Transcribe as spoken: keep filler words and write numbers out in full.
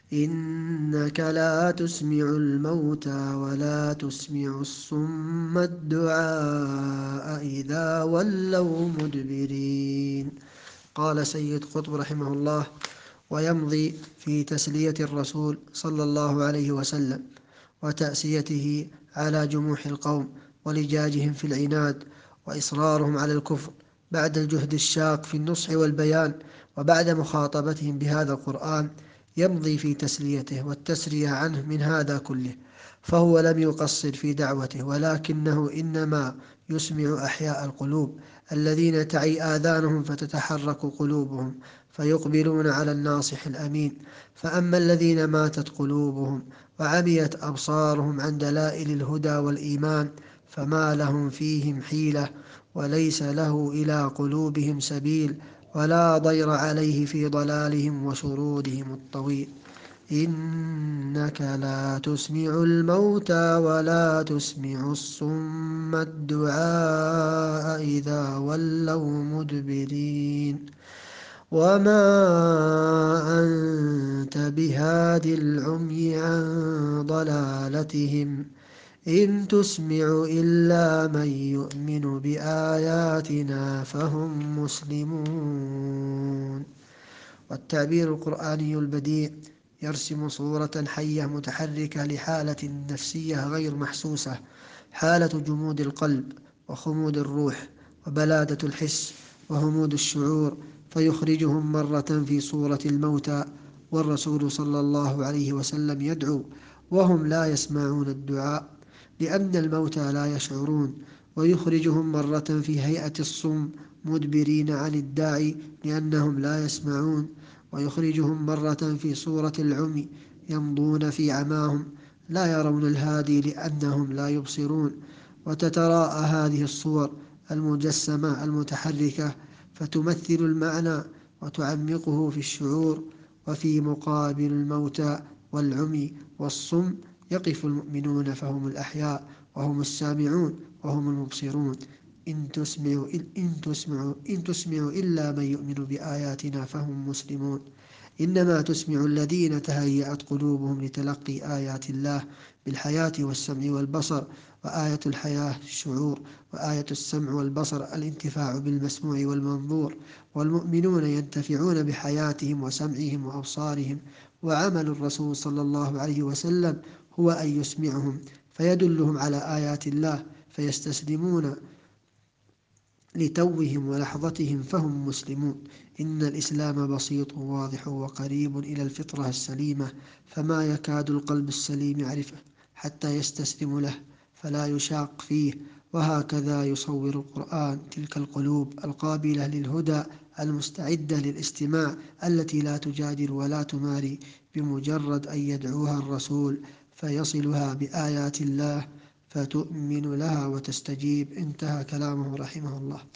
إنك لا تسمع الموتى ولا تسمع الصم الدعاء إذا ولوا مدبرين. قال سيد قطب رحمه الله: ويمضي في تسلية الرسول صلى الله عليه وسلم وتأسيته على جموح القوم ولجاجهم في العناد وإصرارهم على الكفر بعد الجهد الشاق في النصح والبيان، وبعد مخاطبتهم بهذا القرآن يمضي في تسليته والتسرية عنه من هذا كله، فهو لم يقصر في دعوته، ولكنه إنما يسمع أحياء القلوب الذين تعي آذانهم فتتحرك قلوبهم فيقبلون على الناصح الأمين. فأما الذين ماتت قلوبهم وعميت أبصارهم عن دلائل الهدى والإيمان فما لهم فيهم حيلة، وليس له إلى قلوبهم سبيل، ولا ضير عليه في ضلالهم وشرودهم الطويل. إنك لا تسمع الموتى ولا تسمع الصم الدعاء إذا ولوا مدبرين، وما أنت بهاد العمي عن ضلالتهم إن تسمع إلا من يؤمن بآياتنا فهم مسلمون. والتعبير القرآني البديع يرسم صورة حية متحركة لحالة نفسية غير محسوسة، حالة جمود القلب وخمود الروح وبلادة الحس وهمود الشعور، فيخرجهم مرة في صورة الموتى، والرسول صلى الله عليه وسلم يدعو وهم لا يسمعون الدعاء لأن الموتى لا يشعرون، ويخرجهم مرة في هيئة الصم مدبرين عن الداعي لأنهم لا يسمعون، ويخرجهم مرة في صورة العمي يمضون في عماهم لا يرون الهادي لأنهم لا يبصرون. وتتراءى هذه الصور المجسمة المتحركة فتمثل المعنى وتعمقه في الشعور، وفي مقابل الموتى والعمي والصم يقف المؤمنون فهم الأحياء وهم السامعون وهم المبصرون. إن تسمعوا إن تسمعوا إن تسمعوا إلا من يؤمن بآياتنا فهم مسلمون. إنما تسمع الذين تهيأت قلوبهم لتلقي آيات الله بالحياة والسمع والبصر، وآية الحياة الشعور، وآية السمع والبصر الانتفاع بالمسموع والمنظور، والمؤمنون ينتفعون بحياتهم وسمعهم وأبصارهم. وعمل الرسول صلى الله عليه وسلم هو أن يسمعهم فيدلهم على آيات الله فيستسلمون لتوهم ولحظتهم فهم مسلمون. إن الإسلام بسيط واضح وقريب إلى الفطرة السليمة، فما يكاد القلب السليم يعرفه حتى يستسلم له فلا يشاق فيه. وهكذا يصور القرآن تلك القلوب القابلة للهدى المستعدة للاستماع التي لا تجادل ولا تماري بمجرد أن يدعوها الرسول فيصلها بآيات الله فتؤمن لها وتستجيب. انتهى كلامه رحمه الله.